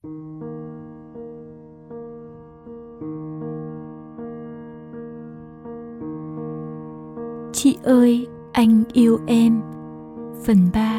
Chị ơi, anh yêu em. Phần 3.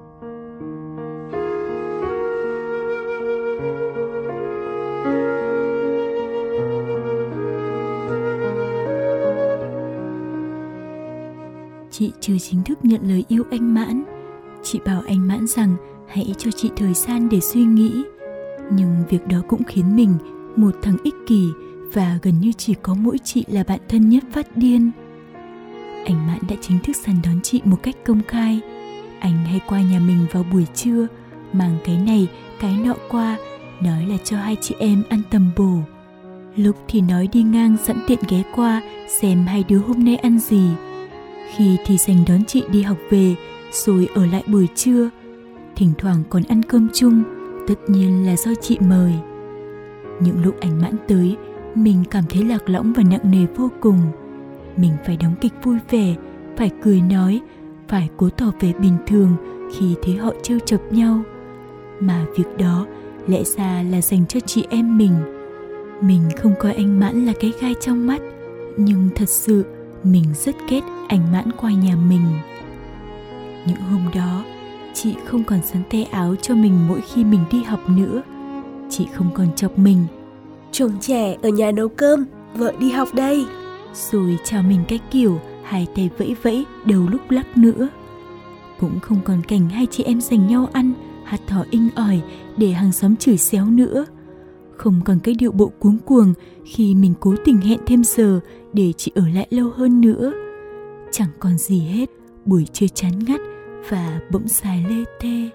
Chị chưa chính thức nhận lời yêu anh Mãn. Chị bảo anh Mãn rằng hãy cho chị thời gian để suy nghĩ. Nhưng việc đó cũng khiến mình, một thằng ích kỷ và gần như chỉ có mỗi chị là bạn thân nhất, phát điên. Anh Mãn đã chính thức săn đón chị một cách công khai. Anh hay qua nhà mình vào buổi trưa, mang cái này, cái nọ qua, nói là cho hai chị em ăn tầm bổ. Lúc thì nói đi ngang sẵn tiện ghé qua xem hai đứa hôm nay ăn gì. Khi thì dành đón chị đi học về, rồi ở lại buổi trưa. Thỉnh thoảng còn ăn cơm chung, tất nhiên là do chị mời. Những lúc anh Mãn tới, mình cảm thấy lạc lõng và nặng nề vô cùng. Mình phải đóng kịch vui vẻ, phải cười nói, phải cố tỏ vẻ bình thường khi thấy họ trêu chọc nhau. Mà việc đó lẽ ra là dành cho chị em mình. Mình không coi anh Mãn là cái gai trong mắt, nhưng thật sự mình rất ghét anh Mãn qua nhà mình. Những hôm đó, chị không còn sắn tay áo cho mình mỗi khi mình đi học nữa. Chị không còn chọc mình: chồng trẻ ở nhà nấu cơm, vợ đi học đây. Rồi chào mình cái kiểu hai tay vẫy vẫy, đầu lúc lắc nữa. Cũng không còn cảnh hai chị em giành nhau ăn, hạt thỏ inh ỏi để hàng xóm chửi xéo nữa. Không còn cái điệu bộ cuống cuồng khi mình cố tình hẹn thêm giờ để chị ở lại lâu hơn nữa. Chẳng còn gì hết, buổi trưa chán ngắt và bỗng dài lê thê.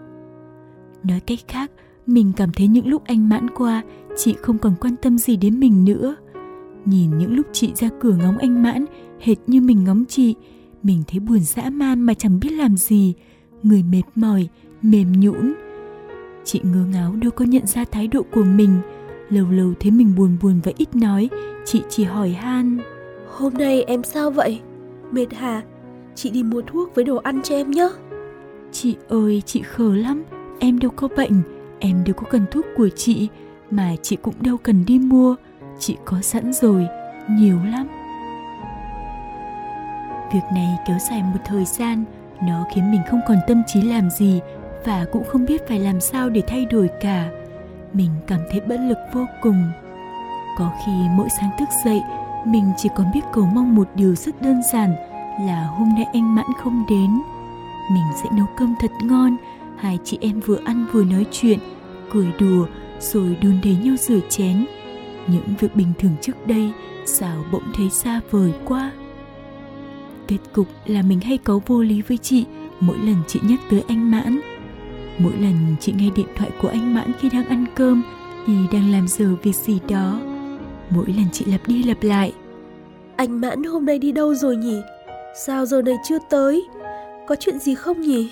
Nói cách khác, mình cảm thấy những lúc anh Mãn qua, chị không còn quan tâm gì đến mình nữa. Nhìn những lúc chị ra cửa ngóng anh Mãn hệt như mình ngóng chị, mình thấy buồn dã man mà chẳng biết làm gì, người mệt mỏi, mềm nhũn. Chị ngơ ngáo đâu có nhận ra thái độ của mình. Lâu lâu thấy mình buồn và ít nói, chị chỉ hỏi han: hôm nay em sao vậy? Mệt hả? Chị đi mua thuốc với đồ ăn cho em nhé. Chị ơi, chị khờ lắm. Em đâu có bệnh, em đâu có cần thuốc của chị, mà chị cũng đâu cần đi mua. Chị có sẵn rồi, nhiều lắm. Việc này kéo dài một thời gian, nó khiến mình không còn tâm trí làm gì và cũng không biết phải làm sao để thay đổi cả. Mình cảm thấy bất lực vô cùng. Có khi mỗi sáng thức dậy, mình chỉ còn biết cầu mong một điều rất đơn giản là hôm nay anh Mãn không đến. Mình sẽ nấu cơm thật ngon, hai chị em vừa ăn vừa nói chuyện, cười đùa, rồi đùn đẩy nhau rửa chén. Những việc bình thường trước đây sao bỗng thấy xa vời quá. Kết cục là mình hay cáu vô lý với chị mỗi lần chị nhắc tới anh Mãn. Mỗi lần chị nghe điện thoại của anh Mãn khi đang ăn cơm thì đang làm giờ việc gì đó. Mỗi lần chị lặp đi lặp lại: anh Mãn hôm nay đi đâu rồi nhỉ? Sao giờ này chưa tới? Có chuyện gì không nhỉ?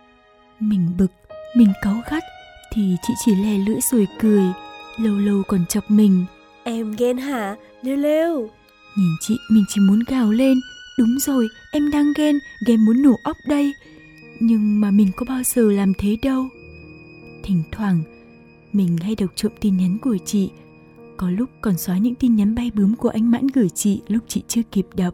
Mình bực, mình cáu gắt thì chị chỉ lè lưỡi rồi cười, lâu lâu còn chọc mình: em ghen hả? Lêu. Nhìn chị mình chỉ muốn gào lên: đúng rồi, em đang ghen muốn nổ óc đây. Nhưng mà mình có bao giờ làm thế đâu. Thỉnh thoảng mình hay đọc trộm tin nhắn của chị, có lúc còn xóa những tin nhắn bay bướm của anh Mãn gửi chị lúc chị chưa kịp đọc.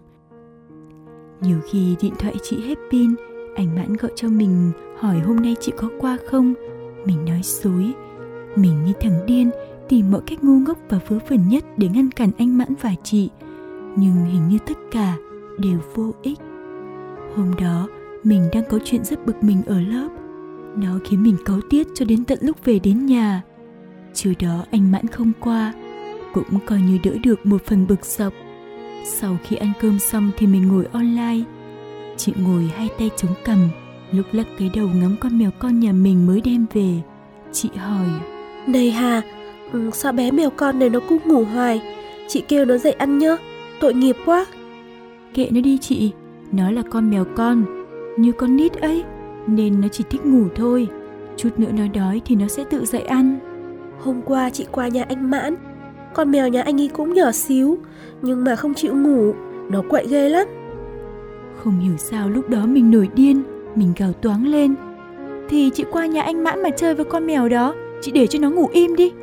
Nhiều khi điện thoại chị hết pin, anh Mãn gọi cho mình hỏi hôm nay chị có qua không. Mình nói dối. Mình như thằng điên tìm mọi cách ngu ngốc và vớ vẩn nhất để ngăn cản anh Mãn và chị, nhưng hình như tất cả đều vô ích. Hôm đó mình đang có chuyện rất bực mình ở lớp. Nó khiến mình cáu tiết cho đến tận lúc về đến nhà. Trưa đó anh Mãn không qua, cũng coi như đỡ được một phần bực dọc. Sau khi ăn cơm xong thì mình ngồi online. Chị ngồi hai tay chống cằm, lúc lắc cái đầu ngắm con mèo con nhà mình mới đem về. Chị hỏi: này Hà, sao bé mèo con này nó cứ ngủ hoài? Chị kêu nó dậy ăn nhá, tội nghiệp quá. Kệ nó đi chị, nó là con mèo con, như con nít ấy, nên nó chỉ thích ngủ thôi. Chút nữa nó đói thì nó sẽ tự dậy ăn. Hôm qua chị qua nhà anh Mãn, con mèo nhà anh ấy cũng nhỏ xíu, nhưng mà không chịu ngủ, nó quậy ghê lắm. Không hiểu sao lúc đó mình nổi điên, mình gào toáng lên: thì chị qua nhà anh Mãn mà chơi với con mèo đó, chị để cho nó ngủ im đi.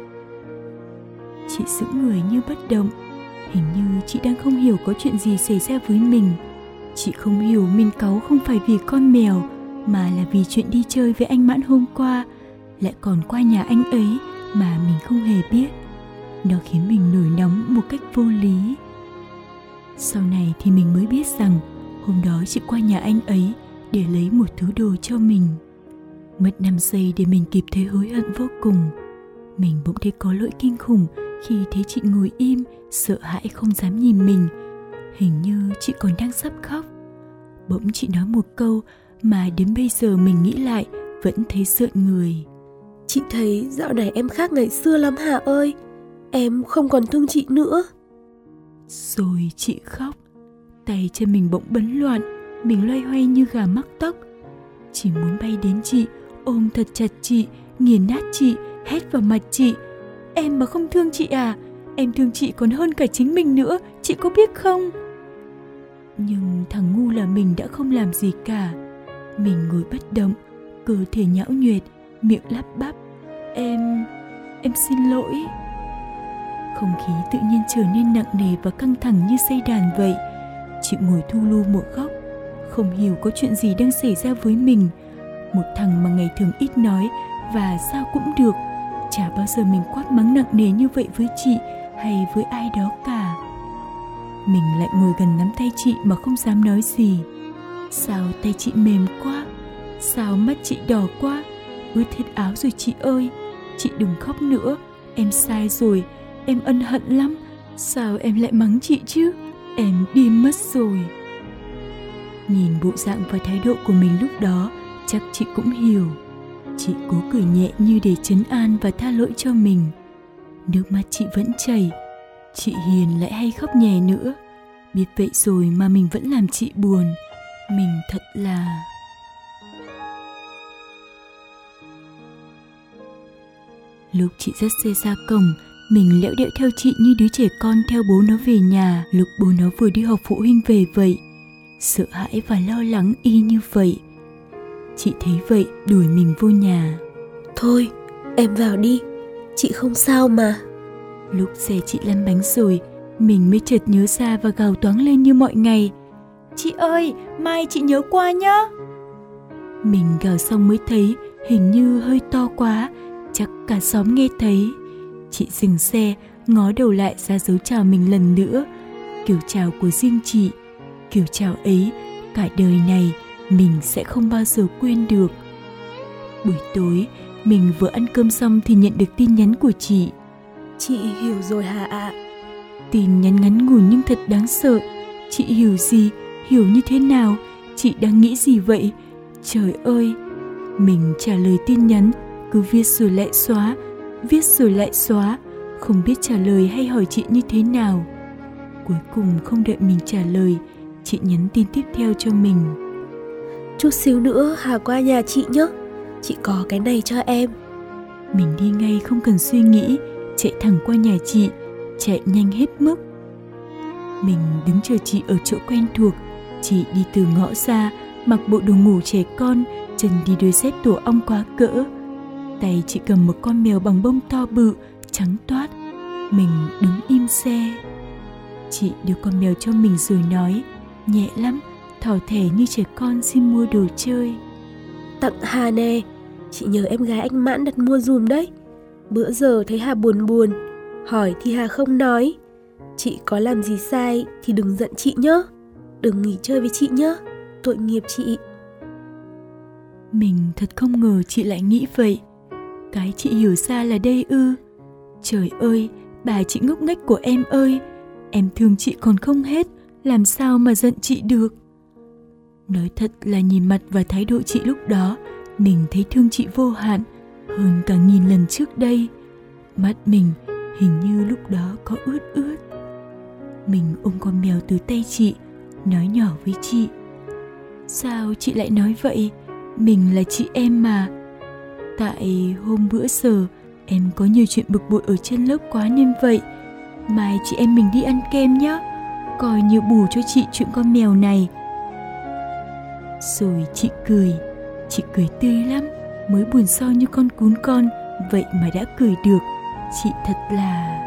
Chị sững người như bất động. Hình như chị đang không hiểu có chuyện gì xảy ra với mình. Chị không hiểu mình cáu không phải vì con mèo, mà là vì chuyện đi chơi với anh Mãn hôm qua, lại còn qua nhà anh ấy mà mình không hề biết. Nó khiến mình nổi nóng một cách vô lý. Sau này thì mình mới biết rằng hôm đó chị qua nhà anh ấy để lấy một thứ đồ cho mình. Mất 5 giây để mình kịp thấy hối hận vô cùng. Mình bỗng thấy có lỗi kinh khủng khi thấy chị ngồi im, sợ hãi không dám nhìn mình. Hình như chị còn đang sắp khóc. Bỗng chị nói một câu mà đến bây giờ mình nghĩ lại vẫn thấy rợn người. Chị thấy dạo này em khác ngày xưa lắm Hà ơi. Em không còn thương chị nữa. Rồi chị khóc. Tay chân mình bỗng bấn loạn. Mình loay hoay như gà mắc tóc. Chỉ muốn bay đến chị, ôm thật chặt chị, nghiền nát chị, hét vào mặt chị. Em mà không thương chị à? Em thương chị còn hơn cả chính mình nữa, chị có biết không? Nhưng thằng ngu là mình đã không làm gì cả. Mình ngồi bất động, cơ thể nhão nhoẹt, miệng lắp bắp. Em xin lỗi. Không khí tự nhiên trở nên nặng nề và căng thẳng như dây đàn vậy. Chị ngồi thu lu một góc, không hiểu có chuyện gì đang xảy ra với mình. Một thằng mà ngày thường ít nói và sao cũng được, chả bao giờ mình quát mắng nặng nề như vậy với chị hay với ai đó cả. Mình lại ngồi gần nắm tay chị mà không dám nói gì. Sao tay chị mềm quá? Sao mắt chị đỏ quá? Ướt hết áo rồi chị ơi. Chị đừng khóc nữa. Em sai rồi. Em ân hận lắm. Sao em lại mắng chị chứ? Em điên mất rồi. Nhìn bộ dạng và thái độ của mình lúc đó, chắc chị cũng hiểu. Chị cố cười nhẹ như để trấn an và tha lỗi cho mình. Nước mắt chị vẫn chảy. Chị hiền lại hay khóc nhè nữa. Biết vậy rồi mà mình vẫn làm chị buồn. Mình thật là... Lúc chị dắt xe ra cổng, mình lẽo đẽo theo chị như đứa trẻ con theo bố nó về nhà lúc bố nó vừa đi họp phụ huynh về vậy. Sợ hãi và lo lắng y như vậy. Chị thấy vậy đuổi mình vô nhà. Thôi, em vào đi. Chị không sao mà. Lúc xe chị lăn bánh rồi, mình mới chợt nhớ ra và gào toáng lên như mọi ngày. Chị ơi, mai chị nhớ qua nhá. Mình gào xong mới thấy hình như hơi to quá, chắc cả xóm nghe thấy. Chị dừng xe, ngó đầu lại ra dấu chào mình lần nữa. Kiểu chào của riêng chị. Kiểu chào ấy, cả đời này mình sẽ không bao giờ quên được. Buổi tối, mình vừa ăn cơm xong thì nhận được tin nhắn của chị. Chị hiểu rồi Hà ạ. Tin nhắn ngắn ngủn nhưng thật đáng sợ. Chị hiểu gì? Hiểu như thế nào? Chị đang nghĩ gì vậy? Trời ơi! Mình trả lời tin nhắn, cứ viết rồi lại xóa, viết rồi lại xóa, không biết trả lời hay hỏi chị như thế nào. Cuối cùng không đợi mình trả lời, chị nhắn tin tiếp theo cho mình. Chút xíu nữa Hà qua nhà chị nhé. Chị có cái này cho em. Mình đi ngay không cần suy nghĩ, chạy thẳng qua nhà chị, chạy nhanh hết mức. Mình đứng chờ chị ở chỗ quen thuộc. Chị đi từ ngõ ra, mặc bộ đồ ngủ trẻ con, chân đi đôi dép tổ ong quá cỡ. Tay chị cầm một con mèo bằng bông to bự, trắng toát. Mình đứng im xe. Chị đưa con mèo cho mình rồi nói, nhẹ lắm, thỏ thẻ như trẻ con xin mua đồ chơi. Tặng Hà nè, chị nhờ em gái anh Mãn đặt mua dùm đấy. Bữa giờ thấy Hà buồn buồn, hỏi thì Hà không nói. Chị có làm gì sai thì đừng giận chị nhé. Đừng nghỉ chơi với chị nhé, tội nghiệp chị. Mình thật không ngờ chị lại nghĩ vậy. Cái chị hiểu ra là đây ư? Trời ơi, bà chị ngốc nghếch của em ơi, em thương chị còn không hết, làm sao mà giận chị được. Nói thật là nhìn mặt và thái độ chị lúc đó, mình thấy thương chị vô hạn, hơn cả nghìn lần trước đây. Mắt mình hình như lúc đó có ướt ướt. Mình ôm con mèo từ tay chị, nói nhỏ với chị. Sao chị lại nói vậy? Mình là chị em mà. Tại hôm bữa giờ em có nhiều chuyện bực bội ở trên lớp quá nên vậy. Mai chị em mình đi ăn kem nhé, coi như bù cho chị chuyện con mèo này. Rồi chị cười tươi lắm, mới buồn so như con cún con vậy mà đã cười được. Chị thật là...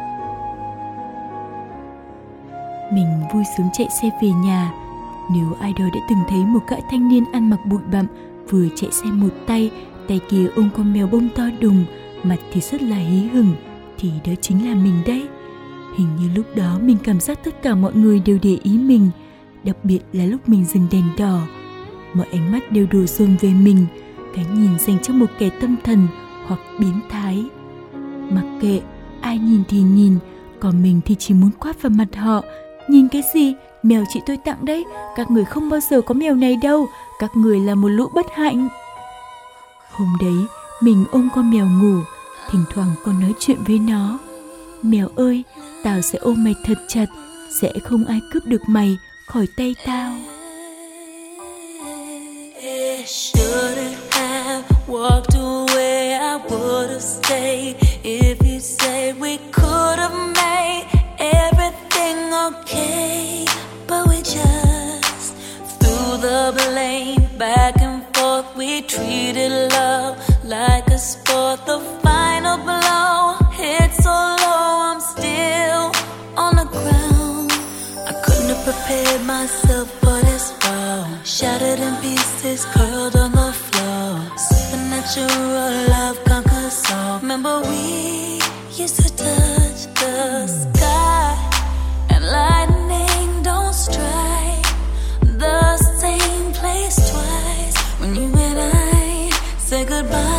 Mình vui sướng chạy xe về nhà. Nếu ai đó đã từng thấy một gã thanh niên ăn mặc bụi bặm vừa chạy xe một tay kia ôm con mèo bông to đùng, mặt thì rất là hí hửng, thì đó chính là mình đấy. Hình như lúc đó mình cảm giác tất cả mọi người đều để ý mình, đặc biệt là lúc mình dừng đèn đỏ. Mọi ánh mắt đều đổ dồn về mình, cái nhìn dành cho một kẻ tâm thần hoặc biến thái. Mặc kệ, ai nhìn thì nhìn, còn mình thì chỉ muốn quát vào mặt họ: nhìn cái gì? Mèo chị tôi tặng đấy, các người không bao giờ có mèo này đâu, các người là một lũ bất hạnh. Hôm đấy, mình ôm con mèo ngủ, thỉnh thoảng còn nói chuyện với nó: mèo ơi, tao sẽ ôm mày thật chặt, sẽ không ai cướp được mày khỏi tay tao. Shouldn't have walked away, I would have stayed. If you said we could have made everything okay, but we just threw the blame back and forth. We treated love like a sport. The final blow hit so low, I'm still on the ground. I couldn't have prepared myself for this fall. Shattered in pieces, curled on the floor. Supernatural love conquers all. Remember we used to touch the sky, and lightning don't strike the same place twice. When you and I said goodbye,